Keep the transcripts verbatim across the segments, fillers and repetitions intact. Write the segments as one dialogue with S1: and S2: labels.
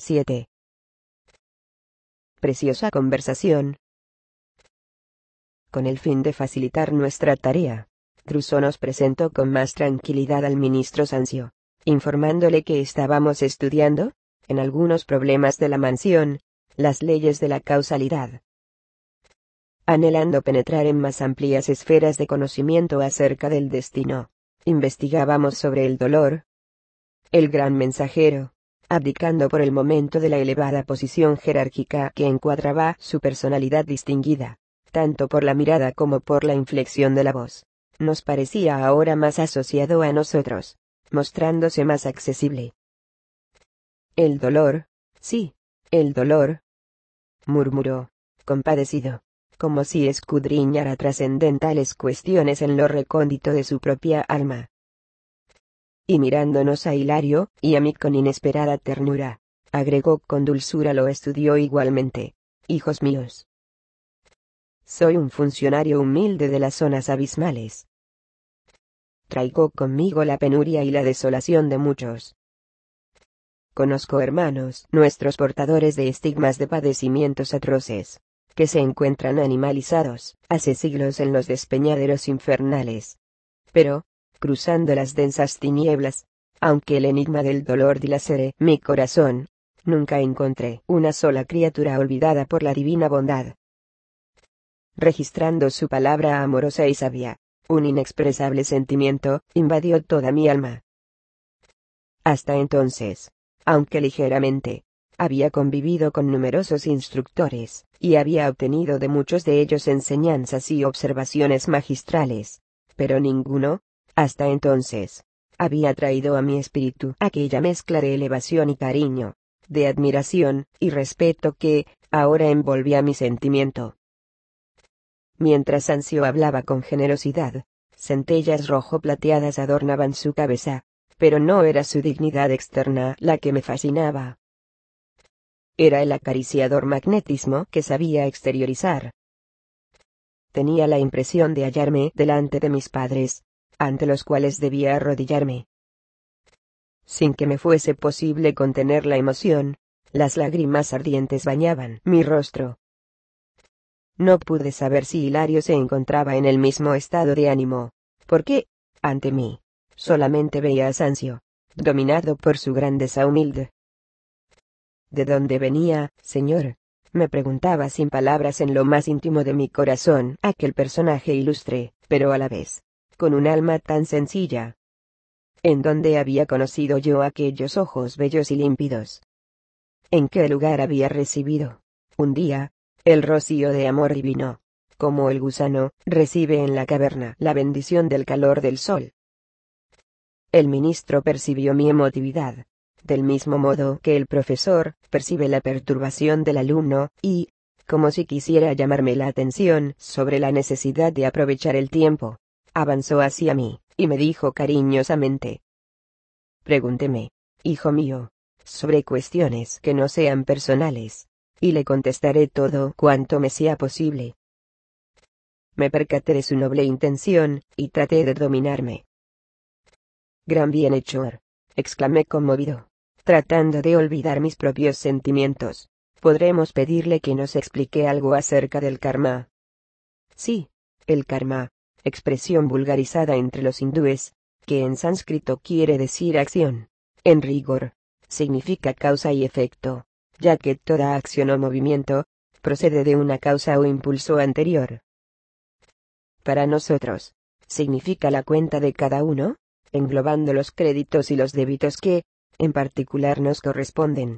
S1: siete. Preciosa conversación. Con el fin de facilitar nuestra tarea, Crusoe nos presentó con más tranquilidad al ministro Sancio, informándole que estábamos estudiando, en algunos problemas de la mansión, las leyes de la causalidad. Anhelando penetrar en más amplias esferas de conocimiento acerca del destino, investigábamos sobre el dolor. El gran mensajero, abdicando por el momento de la elevada posición jerárquica que encuadraba su personalidad distinguida, tanto por la mirada como por la inflexión de la voz, nos parecía ahora más asociado a nosotros, mostrándose más accesible. El dolor, sí, el dolor, murmuró, compadecido, como si escudriñara trascendentales cuestiones en lo recóndito de su propia alma. Y mirándonos a Hilario y a mí con inesperada ternura, agregó con dulzura: lo estudió igualmente, hijos míos. Soy un funcionario humilde de las zonas abismales. Traigo conmigo la penuria y la desolación de muchos. Conozco hermanos nuestros portadores de estigmas de padecimientos atroces, que se encuentran animalizados hace siglos en los despeñaderos infernales. Pero, cruzando las densas tinieblas, aunque el enigma del dolor dilacere mi corazón, nunca encontré una sola criatura olvidada por la divina bondad. Registrando su palabra amorosa y sabia, un inexpresable sentimiento invadió toda mi alma. Hasta entonces, aunque ligeramente, había convivido con numerosos instructores, y había obtenido de muchos de ellos enseñanzas y observaciones magistrales, pero ninguno, hasta entonces, había traído a mi espíritu aquella mezcla de elevación y cariño, de admiración y respeto que, ahora envolvía mi sentimiento. Mientras Sancio hablaba con generosidad, centellas rojo-plateadas adornaban su cabeza, pero no era su dignidad externa la que me fascinaba. Era el acariciador magnetismo que sabía exteriorizar. Tenía la impresión de hallarme delante de mis padres, ante los cuales debía arrodillarme. Sin que me fuese posible contener la emoción, las lágrimas ardientes bañaban mi rostro. No pude saber si Hilario se encontraba en el mismo estado de ánimo, porque, ante mí, solamente veía a Sancio, dominado por su grandeza humilde. ¿De dónde venía, señor?, me preguntaba sin palabras en lo más íntimo de mi corazón aquel personaje ilustre, pero a la vez, con un alma tan sencilla. ¿En dónde había conocido yo aquellos ojos bellos y límpidos? ¿En qué lugar había recibido, un día, el rocío de amor divino, como el gusano recibe en la caverna la bendición del calor del sol? El ministro percibió mi emotividad, del mismo modo que el profesor percibe la perturbación del alumno, y, como si quisiera llamarme la atención sobre la necesidad de aprovechar el tiempo, avanzó hacia mí, y me dijo cariñosamente: pregúnteme, hijo mío, sobre cuestiones que no sean personales, y le contestaré todo cuanto me sea posible. Me percaté de su noble intención, y traté de dominarme. Gran bienhechor, exclamé conmovido, tratando de olvidar mis propios sentimientos. ¿Podremos pedirle que nos explique algo acerca del karma? Sí, el karma, expresión vulgarizada entre los hindúes, que en sánscrito quiere decir acción, en rigor, significa causa y efecto, ya que toda acción o movimiento procede de una causa o impulso anterior. Para nosotros, significa la cuenta de cada uno, englobando los créditos y los débitos que, en particular, nos corresponden.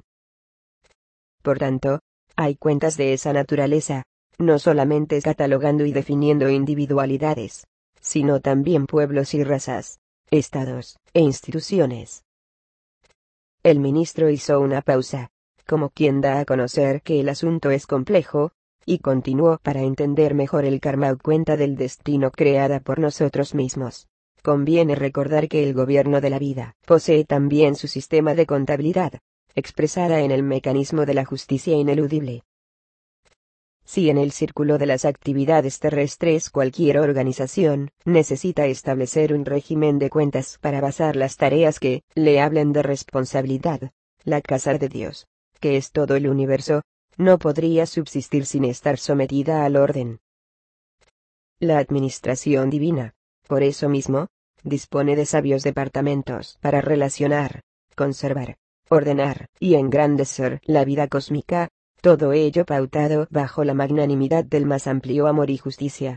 S1: Por tanto, hay cuentas de esa naturaleza, no solamente catalogando y definiendo individualidades, sino también pueblos y razas, estados e instituciones. El ministro hizo una pausa, como quien da a conocer que el asunto es complejo, y continuó: para entender mejor el karma o cuenta del destino creada por nosotros mismos, conviene recordar que el gobierno de la vida posee también su sistema de contabilidad, expresada en el mecanismo de la justicia ineludible. Si en el círculo de las actividades terrestres cualquier organización necesita establecer un régimen de cuentas para basar las tareas que le hablen de responsabilidad, la casa de Dios, que es todo el universo, no podría subsistir sin estar sometida al orden. La administración divina, por eso mismo, dispone de sabios departamentos para relacionar, conservar, ordenar y engrandecer la vida cósmica, todo ello pautado bajo la magnanimidad del más amplio amor y justicia.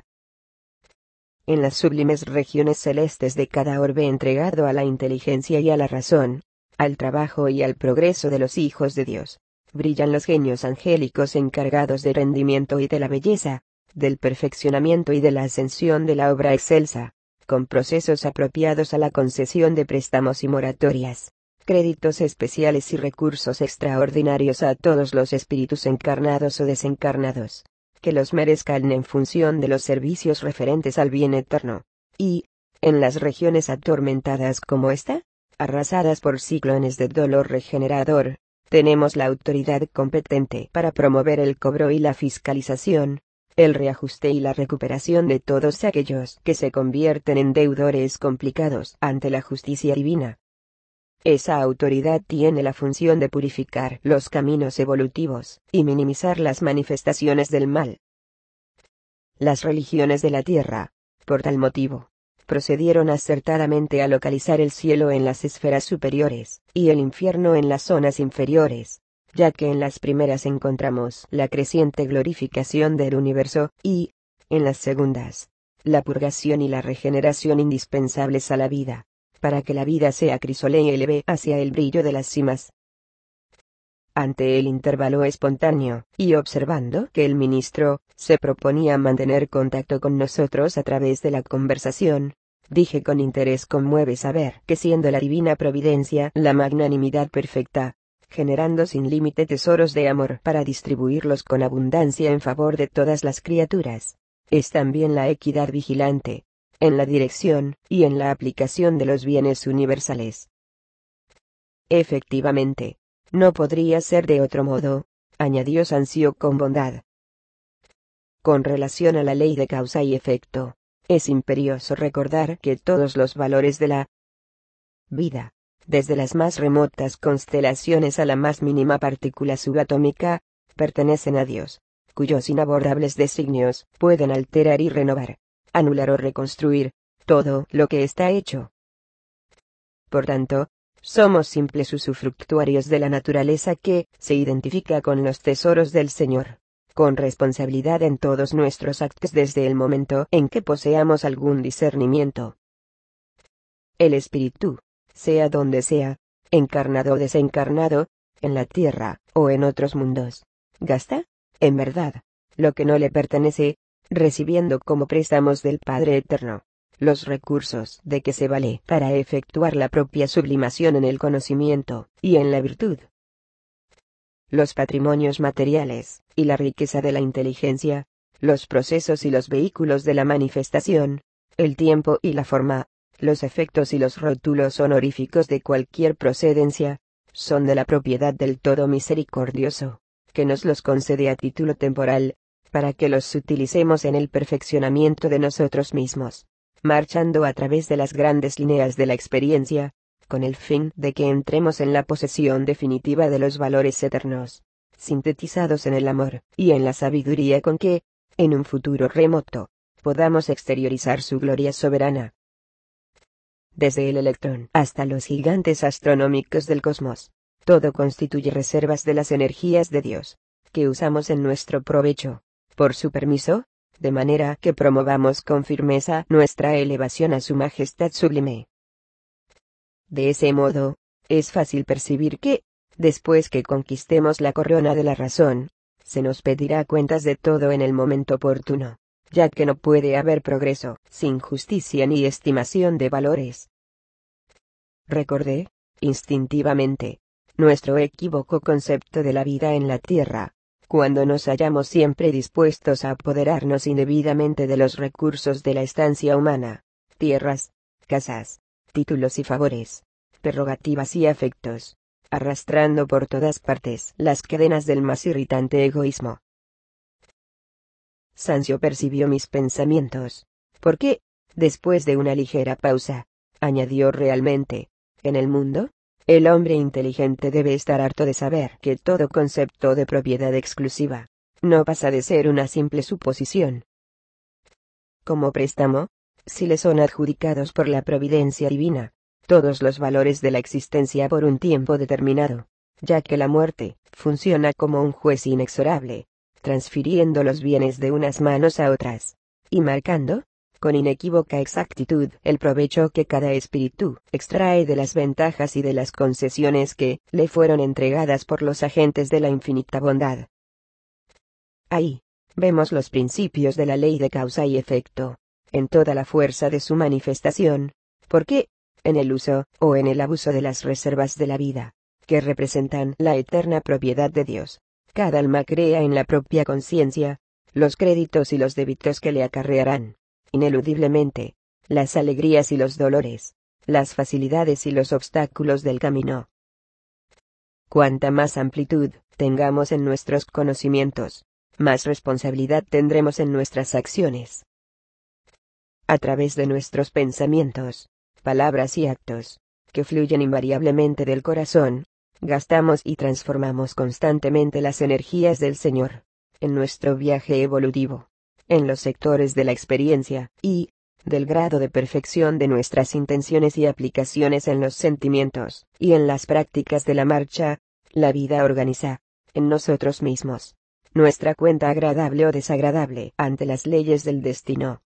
S1: En las sublimes regiones celestes de cada orbe entregado a la inteligencia y a la razón, al trabajo y al progreso de los hijos de Dios, brillan los genios angélicos encargados del rendimiento y de la belleza, del perfeccionamiento y de la ascensión de la obra excelsa, con procesos apropiados a la concesión de préstamos y moratorias, créditos especiales y recursos extraordinarios a todos los espíritus encarnados o desencarnados, que los merezcan en función de los servicios referentes al bien eterno. Y, en las regiones atormentadas como esta, arrasadas por ciclones de dolor regenerador, tenemos la autoridad competente para promover el cobro y la fiscalización, el reajuste y la recuperación de todos aquellos que se convierten en deudores complicados ante la justicia divina. Esa autoridad tiene la función de purificar los caminos evolutivos y minimizar las manifestaciones del mal. Las religiones de la tierra, por tal motivo, procedieron acertadamente a localizar el cielo en las esferas superiores y el infierno en las zonas inferiores, ya que en las primeras encontramos la creciente glorificación del universo y, en las segundas, la purgación y la regeneración indispensables a la vida, para que la vida se acrisole y eleve hacia el brillo de las cimas. Ante el intervalo espontáneo, y observando que el ministro se proponía mantener contacto con nosotros a través de la conversación, dije con interés: conmueve saber que siendo la divina providencia la magnanimidad perfecta, generando sin límite tesoros de amor para distribuirlos con abundancia en favor de todas las criaturas, es también la equidad vigilante, en la dirección y en la aplicación de los bienes universales. Efectivamente, no podría ser de otro modo, añadió Sancio con bondad. Con relación a la ley de causa y efecto, es imperioso recordar que todos los valores de la vida, desde las más remotas constelaciones a la más mínima partícula subatómica, pertenecen a Dios, cuyos inabordables designios pueden alterar y renovar, anular o reconstruir todo lo que está hecho. Por tanto, somos simples usufructuarios de la naturaleza que se identifica con los tesoros del Señor, con responsabilidad en todos nuestros actos desde el momento en que poseamos algún discernimiento. El espíritu, sea donde sea, encarnado o desencarnado, en la tierra o en otros mundos, gasta, en verdad, lo que no le pertenece, recibiendo como préstamos del Padre Eterno los recursos de que se vale para efectuar la propia sublimación en el conocimiento y en la virtud. Los patrimonios materiales, y la riqueza de la inteligencia, los procesos y los vehículos de la manifestación, el tiempo y la forma, los efectos y los rótulos honoríficos de cualquier procedencia, son de la propiedad del Todo Misericordioso, que nos los concede a título temporal, para que los utilicemos en el perfeccionamiento de nosotros mismos, marchando a través de las grandes líneas de la experiencia, con el fin de que entremos en la posesión definitiva de los valores eternos, sintetizados en el amor y en la sabiduría con que, en un futuro remoto, podamos exteriorizar su gloria soberana. Desde el electrón hasta los gigantes astronómicos del cosmos, todo constituye reservas de las energías de Dios, que usamos en nuestro provecho, por su permiso, de manera que promovamos con firmeza nuestra elevación a su majestad sublime. De ese modo, es fácil percibir que, después que conquistemos la corona de la razón, se nos pedirá cuentas de todo en el momento oportuno, ya que no puede haber progreso sin justicia ni estimación de valores. Recordé, instintivamente, nuestro equívoco concepto de la vida en la tierra, cuando nos hallamos siempre dispuestos a apoderarnos indebidamente de los recursos de la estancia humana, tierras, casas, títulos y favores, prerrogativas y afectos, arrastrando por todas partes las cadenas del más irritante egoísmo. Sancio percibió mis pensamientos, porque, después de una ligera pausa, añadió realmente, en el mundo, El hombre inteligente debe estar harto de saber que todo concepto de propiedad exclusiva no pasa de ser una simple suposición. Como préstamo, si le son adjudicados por la providencia divina todos los valores de la existencia por un tiempo determinado, ya que la muerte funciona como un juez inexorable, transfiriendo los bienes de unas manos a otras, y marcando, con inequívoca exactitud, el provecho que cada espíritu extrae de las ventajas y de las concesiones que le fueron entregadas por los agentes de la infinita bondad. Ahí vemos los principios de la ley de causa y efecto, en toda la fuerza de su manifestación, porque, en el uso o en el abuso de las reservas de la vida, que representan la eterna propiedad de Dios, cada alma crea en la propia conciencia los créditos y los débitos que le acarrearán, ineludiblemente, las alegrías y los dolores, las facilidades y los obstáculos del camino. Cuanta más amplitud tengamos en nuestros conocimientos, más responsabilidad tendremos en nuestras acciones. A través de nuestros pensamientos, palabras y actos, que fluyen invariablemente del corazón, gastamos y transformamos constantemente las energías del Señor, en nuestro viaje evolutivo, en los sectores de la experiencia, y, del grado de perfección de nuestras intenciones y aplicaciones en los sentimientos, y en las prácticas de la marcha, la vida organiza, en nosotros mismos, nuestra cuenta agradable o desagradable ante las leyes del destino.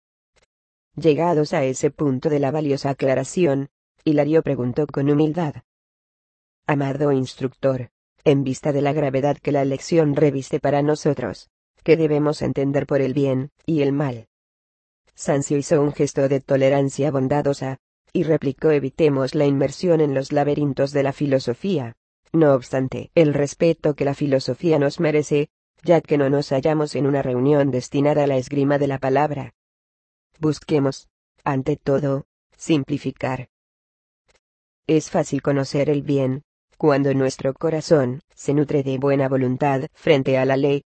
S1: Llegados a ese punto de la valiosa aclaración, Hilario preguntó con humildad: Amado instructor, en vista de la gravedad que la lección reviste para nosotros, ¿qué debemos entender por el bien y el mal? Sancio hizo un gesto de tolerancia bondadosa, y replicó: evitemos la inmersión en los laberintos de la filosofía, no obstante el respeto que la filosofía nos merece, ya que no nos hallamos en una reunión destinada a la esgrima de la palabra. Busquemos, ante todo, simplificar. Es fácil conocer el bien, cuando nuestro corazón se nutre de buena voluntad frente a la ley.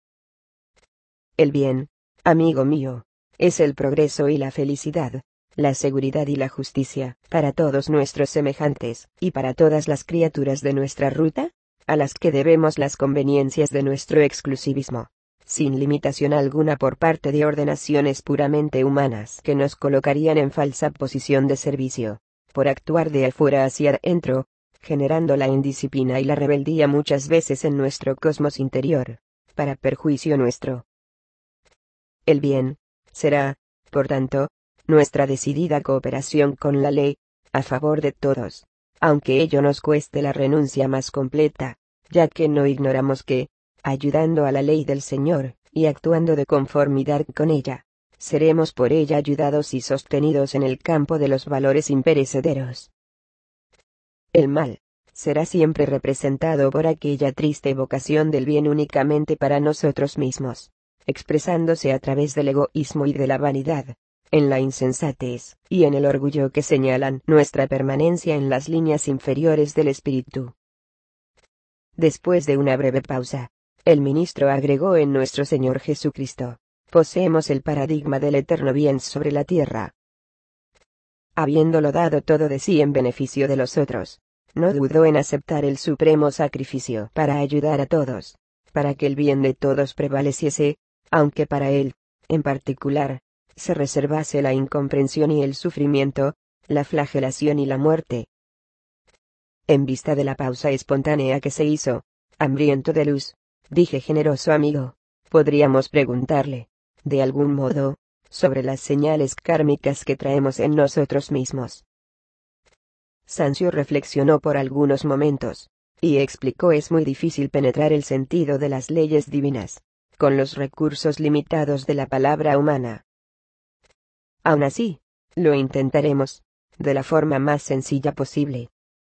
S1: El bien, amigo mío, es el progreso y la felicidad, la seguridad y la justicia, para todos nuestros semejantes, y para todas las criaturas de nuestra ruta, a las que debemos las conveniencias de nuestro exclusivismo, sin limitación alguna por parte de ordenaciones puramente humanas que nos colocarían en falsa posición de servicio, por actuar de afuera hacia adentro, generando la indisciplina y la rebeldía muchas veces en nuestro cosmos interior, para perjuicio nuestro. El bien, será, por tanto, nuestra decidida cooperación con la ley, a favor de todos, aunque ello nos cueste la renuncia más completa, ya que no ignoramos que, ayudando a la ley del Señor, y actuando de conformidad con ella, seremos por ella ayudados y sostenidos en el campo de los valores imperecederos. El mal será siempre representado por aquella triste vocación del bien únicamente para nosotros mismos, expresándose a través del egoísmo y de la vanidad, en la insensatez y en el orgullo que señalan nuestra permanencia en las líneas inferiores del espíritu. Después de una breve pausa, el ministro agregó: en nuestro Señor Jesucristo, poseemos el paradigma del eterno bien sobre la tierra. Habiéndolo dado todo de sí en beneficio de los otros, no dudó en aceptar el supremo sacrificio para ayudar a todos, para que el bien de todos prevaleciese, aunque para él, en particular, se reservase la incomprensión y el sufrimiento, la flagelación y la muerte. En vista de la pausa espontánea que se hizo, hambriento de luz, dije: generoso amigo, podríamos preguntarle, de algún modo, sobre las señales kármicas que traemos en nosotros mismos. Sancio reflexionó por algunos momentos, y explicó: es muy difícil penetrar el sentido de las leyes divinas, con los recursos limitados de la palabra humana. Aún así, lo intentaremos, de la forma más sencilla posible.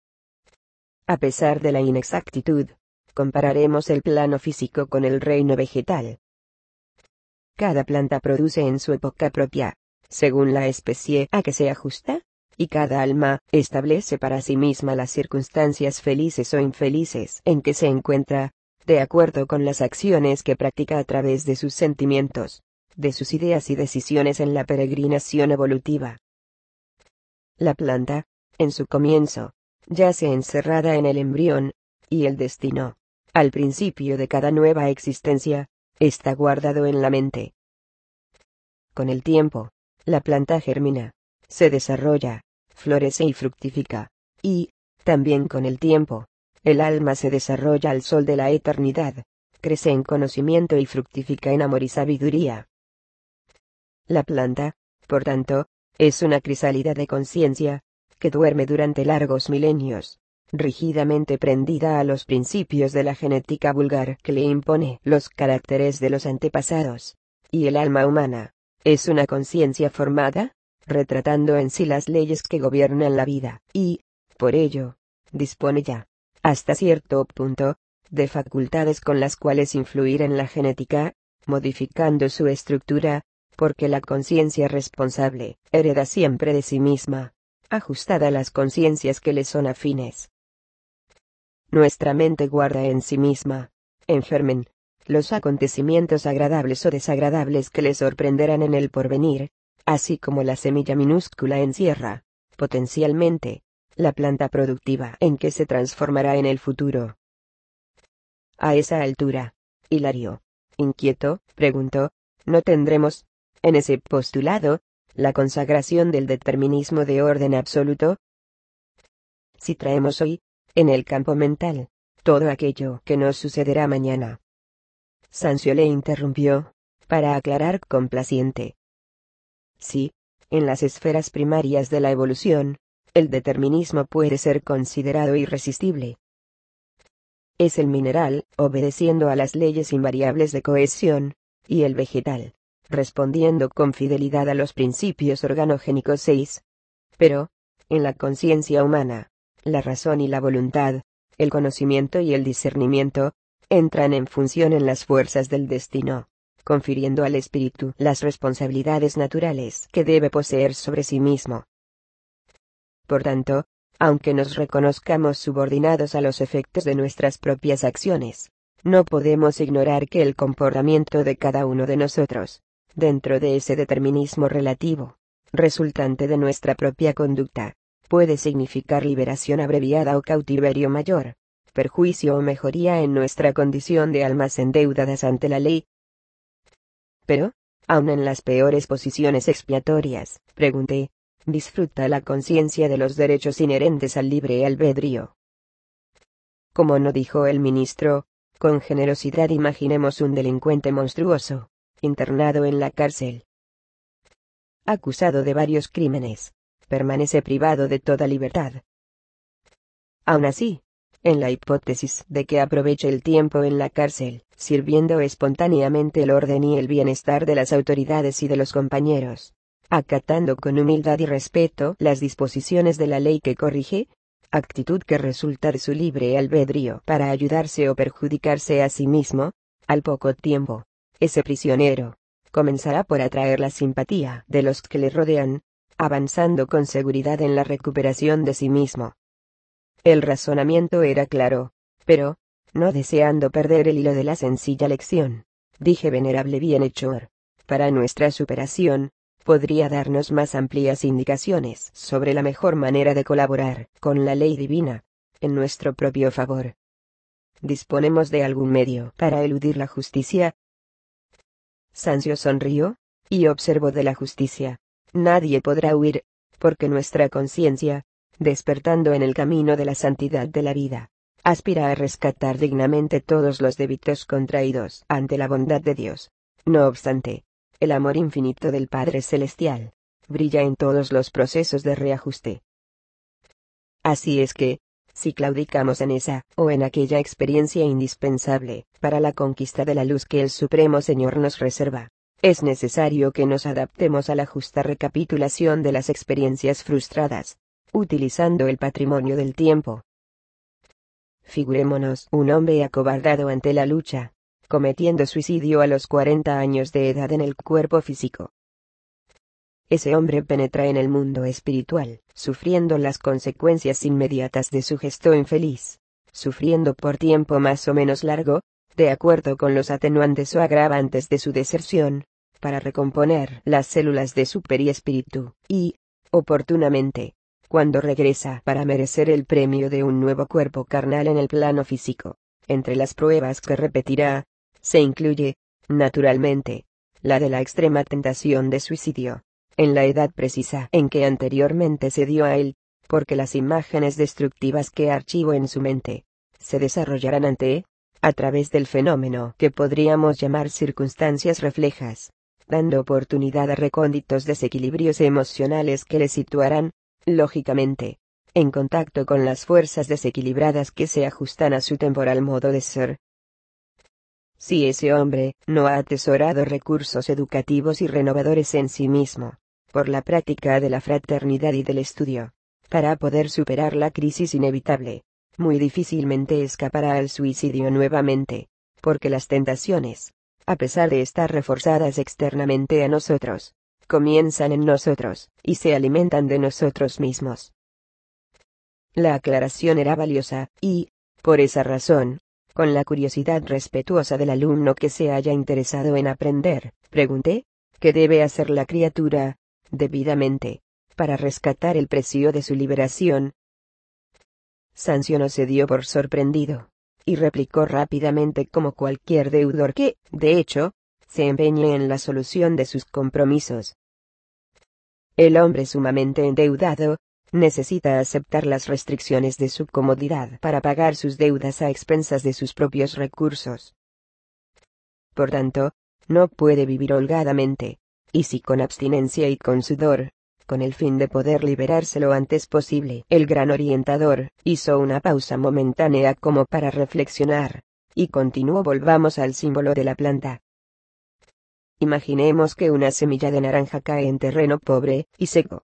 S1: A pesar de la inexactitud, compararemos el plano físico con el reino vegetal. Cada planta produce en su época propia, según la especie a que se ajusta, y cada alma establece para sí misma las circunstancias felices o infelices en que se encuentra, de acuerdo con las acciones que practica a través de sus sentimientos, de sus ideas y decisiones en la peregrinación evolutiva. La planta, en su comienzo, yace encerrada en el embrión, y el destino, al principio de cada nueva existencia, está guardado en la mente. Con el tiempo, la planta germina, se desarrolla, florece y fructifica, y, también con el tiempo, el alma se desarrolla al sol de la eternidad, crece en conocimiento y fructifica en amor y sabiduría. La planta, por tanto, es una crisálida de conciencia, que duerme durante largos milenios, rígidamente prendida a los principios de la genética vulgar que le impone los caracteres de los antepasados, y el alma humana, es una conciencia formada, retratando en sí las leyes que gobiernan la vida, y, por ello, dispone ya, hasta cierto punto, de facultades con las cuales influir en la genética, modificando su estructura, porque la conciencia responsable hereda siempre de sí misma, ajustada a las conciencias que le son afines. Nuestra mente guarda en sí misma, en germen, los acontecimientos agradables o desagradables que le sorprenderán en el porvenir, así como la semilla minúscula encierra, potencialmente, la planta productiva en que se transformará en el futuro. A esa altura, Hilario, inquieto, preguntó, ¿no tendremos, en ese postulado, la consagración del determinismo de orden absoluto? Si traemos hoy, en el campo mental, todo aquello que nos sucederá mañana. Sancio le interrumpió, para aclarar complaciente. Sí, en las esferas primarias de la evolución, el determinismo puede ser considerado irresistible. Es el mineral, obedeciendo a las leyes invariables de cohesión, y el vegetal, respondiendo con fidelidad a los principios organogénicos seis. Pero, en la conciencia humana, la razón y la voluntad, el conocimiento y el discernimiento, entran en función en las fuerzas del destino, confiriendo al espíritu las responsabilidades naturales que debe poseer sobre sí mismo. Por tanto, aunque nos reconozcamos subordinados a los efectos de nuestras propias acciones, no podemos ignorar que el comportamiento de cada uno de nosotros, dentro de ese determinismo relativo, resultante de nuestra propia conducta, puede significar liberación abreviada o cautiverio mayor, perjuicio o mejoría en nuestra condición de almas endeudadas ante la ley. Pero, aun en las peores posiciones expiatorias, pregunté, ¿disfruta la conciencia de los derechos inherentes al libre albedrío? Como no dijo el ministro, con generosidad imaginemos un delincuente monstruoso, internado en la cárcel, acusado de varios crímenes, permanece privado de toda libertad. Aún así, en la hipótesis de que aproveche el tiempo en la cárcel, sirviendo espontáneamente el orden y el bienestar de las autoridades y de los compañeros, acatando con humildad y respeto las disposiciones de la ley que corrige, actitud que resulta de su libre albedrío para ayudarse o perjudicarse a sí mismo, al poco tiempo, ese prisionero comenzará por atraer la simpatía de los que le rodean, avanzando con seguridad en la recuperación de sí mismo. El razonamiento era claro, pero, no deseando perder el hilo de la sencilla lección, dije: venerable bienhechor, para nuestra superación, podría darnos más amplias indicaciones sobre la mejor manera de colaborar con la ley divina, en nuestro propio favor. ¿Disponemos de algún medio para eludir la justicia? Sancio sonrió, y observó: de la justicia, nadie podrá huir, porque nuestra conciencia, despertando en el camino de la santidad de la vida, aspira a rescatar dignamente todos los débitos contraídos ante la bondad de Dios. No obstante, el amor infinito del Padre Celestial brilla en todos los procesos de reajuste. Así es que, si claudicamos en esa o en aquella experiencia indispensable para la conquista de la luz que el Supremo Señor nos reserva, es necesario que nos adaptemos a la justa recapitulación de las experiencias frustradas, utilizando el patrimonio del tiempo. Figurémonos un hombre acobardado ante la lucha, cometiendo suicidio a los cuarenta años de edad en el cuerpo físico. Ese hombre penetra en el mundo espiritual, sufriendo las consecuencias inmediatas de su gesto infeliz, sufriendo por tiempo más o menos largo, de acuerdo con los atenuantes o agravantes de su deserción, para recomponer las células de su periespíritu, y, oportunamente, cuando regresa para merecer el premio de un nuevo cuerpo carnal en el plano físico. Entre las pruebas que repetirá, se incluye, naturalmente, la de la extrema tentación de suicidio, en la edad precisa en que anteriormente se dio a él, porque las imágenes destructivas que archivó en su mente, se desarrollarán ante, a través del fenómeno que podríamos llamar circunstancias reflejas, dando oportunidad a recónditos desequilibrios emocionales que le situarán, lógicamente, en contacto con las fuerzas desequilibradas que se ajustan a su temporal modo de ser. Si ese hombre no ha atesorado recursos educativos y renovadores en sí mismo, por la práctica de la fraternidad y del estudio, para poder superar la crisis inevitable, muy difícilmente escapará al suicidio nuevamente, porque las tentaciones, a pesar de estar reforzadas externamente a nosotros, comienzan en nosotros, y se alimentan de nosotros mismos. La aclaración era valiosa, y, por esa razón, con la curiosidad respetuosa del alumno que se haya interesado en aprender, pregunté, ¿qué debe hacer la criatura, debidamente, para rescatar el precio de su liberación? Sancio no se dio por sorprendido, y replicó rápidamente como cualquier deudor que, de hecho, se empeñe en la solución de sus compromisos. El hombre sumamente endeudado, necesita aceptar las restricciones de su comodidad para pagar sus deudas a expensas de sus propios recursos. Por tanto, no puede vivir holgadamente, y si con abstinencia y con sudor, con el fin de poder liberarse lo antes posible. El gran orientador hizo una pausa momentánea como para reflexionar, y continuó: volvamos al símbolo de la planta. Imaginemos que una semilla de naranja cae en terreno pobre y seco.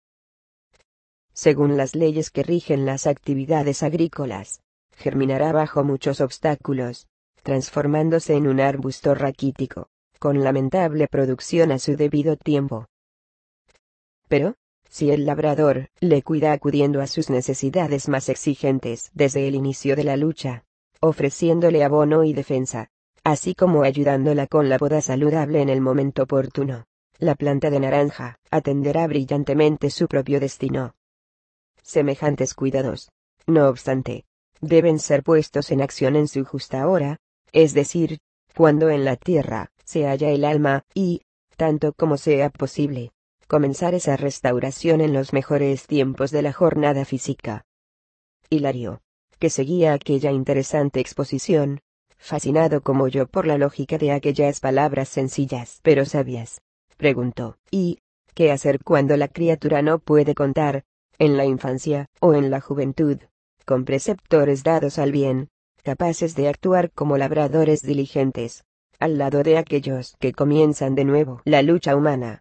S1: Según las leyes que rigen las actividades agrícolas, germinará bajo muchos obstáculos, transformándose en un arbusto raquítico, con lamentable producción a su debido tiempo. Pero, si el labrador le cuida acudiendo a sus necesidades más exigentes desde el inicio de la lucha, ofreciéndole abono y defensa, así como ayudándola con la poda saludable en el momento oportuno, la planta de naranja atenderá brillantemente su propio destino. Semejantes cuidados, no obstante, deben ser puestos en acción en su justa hora, es decir, cuando en la tierra se halla el alma, y, tanto como sea posible, comenzar esa restauración en los mejores tiempos de la jornada física. Hilario, que seguía aquella interesante exposición, fascinado como yo por la lógica de aquellas palabras sencillas pero sabias, preguntó: ¿y qué hacer cuando la criatura no puede contar, en la infancia o en la juventud, con preceptores dados al bien, capaces de actuar como labradores diligentes, al lado de aquellos que comienzan de nuevo la lucha humana?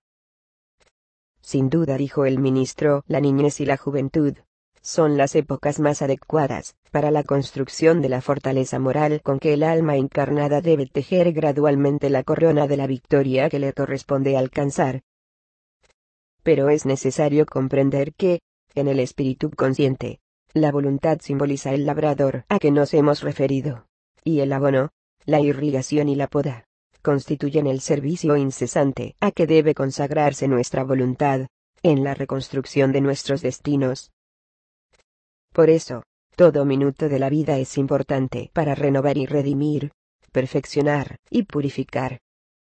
S1: Sin duda, dijo el ministro, la niñez y la juventud son las épocas más adecuadas para la construcción de la fortaleza moral con que el alma encarnada debe tejer gradualmente la corona de la victoria que le corresponde alcanzar. Pero es necesario comprender que, en el espíritu consciente, la voluntad simboliza el labrador a que nos hemos referido, y el abono, la irrigación y la poda, constituyen el servicio incesante a que debe consagrarse nuestra voluntad, en la reconstrucción de nuestros destinos. Por eso, todo minuto de la vida es importante para renovar y redimir, perfeccionar y purificar.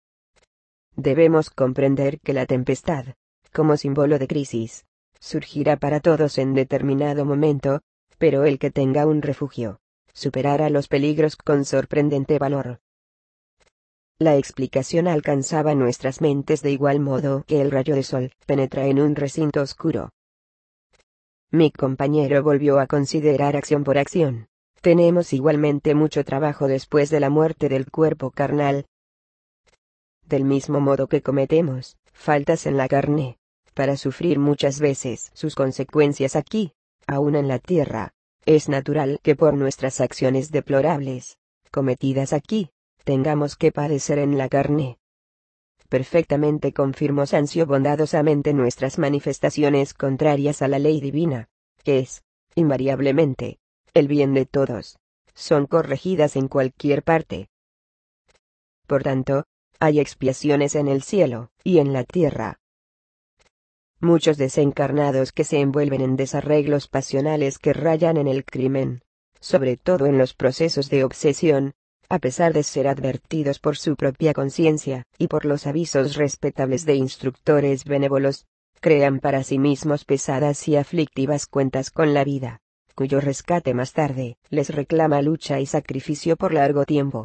S1: Debemos comprender que la tempestad, como símbolo de crisis, surgirá para todos en determinado momento, pero el que tenga un refugio, superará los peligros con sorprendente valor. La explicación alcanzaba nuestras mentes de igual modo que el rayo de sol penetra en un recinto oscuro. Mi compañero volvió a considerar acción por acción. Tenemos igualmente mucho trabajo después de la muerte del cuerpo carnal. Del mismo modo que cometemos faltas en la carne, para sufrir muchas veces sus consecuencias aquí, aún en la tierra, es natural que por nuestras acciones deplorables, cometidas aquí, tengamos que padecer en la carne. Perfectamente confirmó Sancio bondadosamente nuestras manifestaciones contrarias a la ley divina, que es, invariablemente, el bien de todos, son corregidas en cualquier parte. Por tanto, hay expiaciones en el cielo y en la tierra. muchos desencarnados que se envuelven en desarreglos pasionales que rayan en el crimen, sobre todo en los procesos de obsesión, a pesar de ser advertidos por su propia conciencia, y por los avisos respetables de instructores benévolos, crean para sí mismos pesadas y aflictivas cuentas con la vida, cuyo rescate más tarde les reclama lucha y sacrificio por largo tiempo.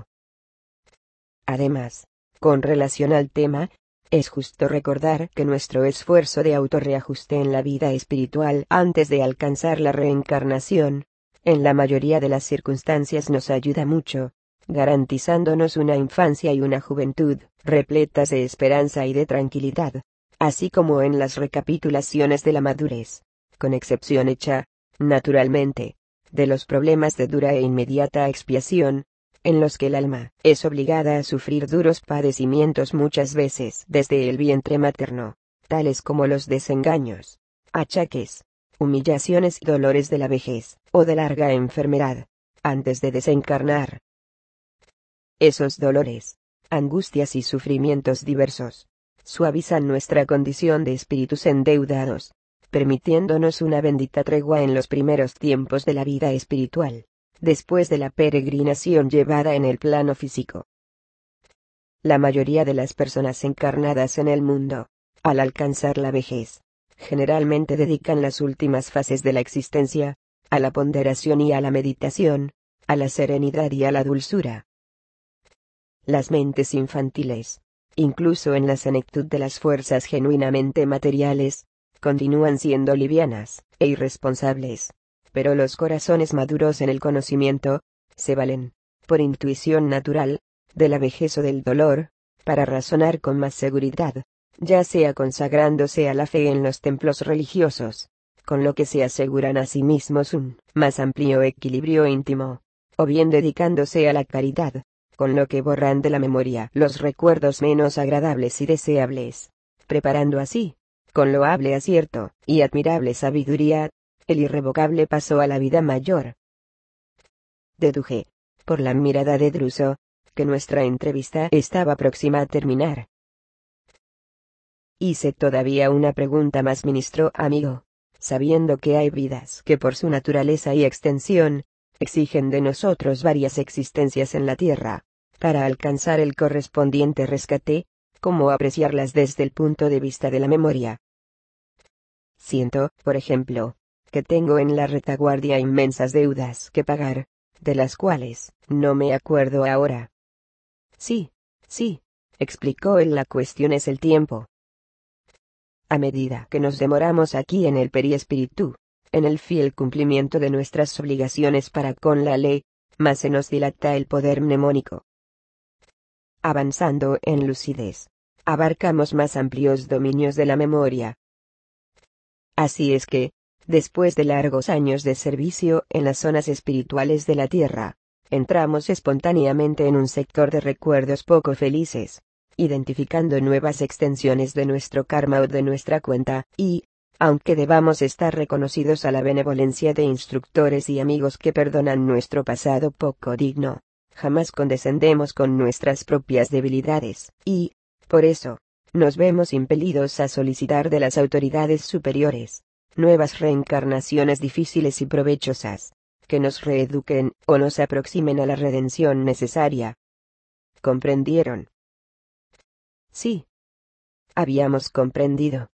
S1: Además, con relación al tema, es justo recordar que nuestro esfuerzo de autorreajuste en la vida espiritual antes de alcanzar la reencarnación, en la mayoría de las circunstancias nos ayuda mucho, garantizándonos una infancia y una juventud repletas de esperanza y de tranquilidad, así como en las recapitulaciones de la madurez, con excepción hecha, naturalmente, de los problemas de dura e inmediata expiación, en los que el alma es obligada a sufrir duros padecimientos muchas veces desde el vientre materno, tales como los desengaños, achaques, humillaciones y dolores de la vejez, o de larga enfermedad, antes de desencarnar. Esos dolores, angustias y sufrimientos diversos, suavizan nuestra condición de espíritus endeudados, permitiéndonos una bendita tregua en los primeros tiempos de la vida espiritual, después de la peregrinación llevada en el plano físico. La mayoría de las personas encarnadas en el mundo, al alcanzar la vejez, generalmente dedican las últimas fases de la existencia, a la ponderación y a la meditación, a la serenidad y a la dulzura. Las mentes infantiles, incluso en la senectud de las fuerzas genuinamente materiales, continúan siendo livianas e irresponsables, pero los corazones maduros en el conocimiento, se valen, por intuición natural, de la vejez o del dolor, para razonar con más seguridad, ya sea consagrándose a la fe en los templos religiosos, con lo que se aseguran a sí mismos un más amplio equilibrio íntimo, o bien dedicándose a la caridad, con lo que borran de la memoria los recuerdos menos agradables y deseables, preparando así, con loable acierto y admirable sabiduría, el irrevocable paso a la vida mayor. Deduje, por la mirada de Druso, que nuestra entrevista estaba próxima a terminar. Hice todavía una pregunta más, ministro amigo, sabiendo que hay vidas que por su naturaleza y extensión, exigen de nosotros varias existencias en la tierra, para alcanzar el correspondiente rescate, ¿cómo apreciarlas desde el punto de vista de la memoria? Siento, por ejemplo, que tengo en la retaguardia inmensas deudas que pagar, de las cuales no me acuerdo ahora. Sí, sí, explicó él, la cuestión es el tiempo. A medida que nos demoramos aquí en el periespíritu, en el fiel cumplimiento de nuestras obligaciones para con la ley, más se nos dilata el poder mnemónico. Avanzando en lucidez, abarcamos más amplios dominios de la memoria. Así es que, después de largos años de servicio en las zonas espirituales de la Tierra, entramos espontáneamente en un sector de recuerdos poco felices, identificando nuevas extensiones de nuestro karma o de nuestra cuenta, y, aunque debamos estar reconocidos a la benevolencia de instructores y amigos que perdonan nuestro pasado poco digno, jamás condescendemos con nuestras propias debilidades, y, por eso, nos vemos impelidos a solicitar de las autoridades superiores nuevas reencarnaciones difíciles y provechosas, que nos reeduquen o nos aproximen a la redención necesaria. ¿Comprendieron? Sí. Habíamos comprendido.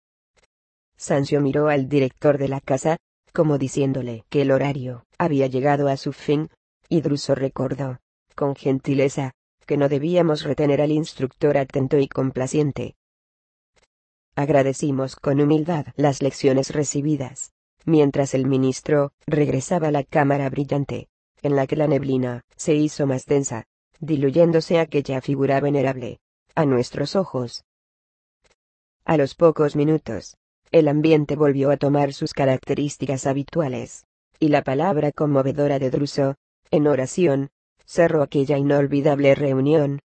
S1: Sancho miró al director de la casa, como diciéndole que el horario había llegado a su fin, y Druso recordó, con gentileza, que no debíamos retener al instructor atento y complaciente. Agradecimos con humildad las lecciones recibidas, mientras el ministro regresaba a la cámara brillante, en la que la neblina se hizo más densa, diluyéndose aquella figura venerable, a nuestros ojos. A los pocos minutos, el ambiente volvió a tomar sus características habituales, y la palabra conmovedora de Druso, en oración, cerró aquella inolvidable reunión,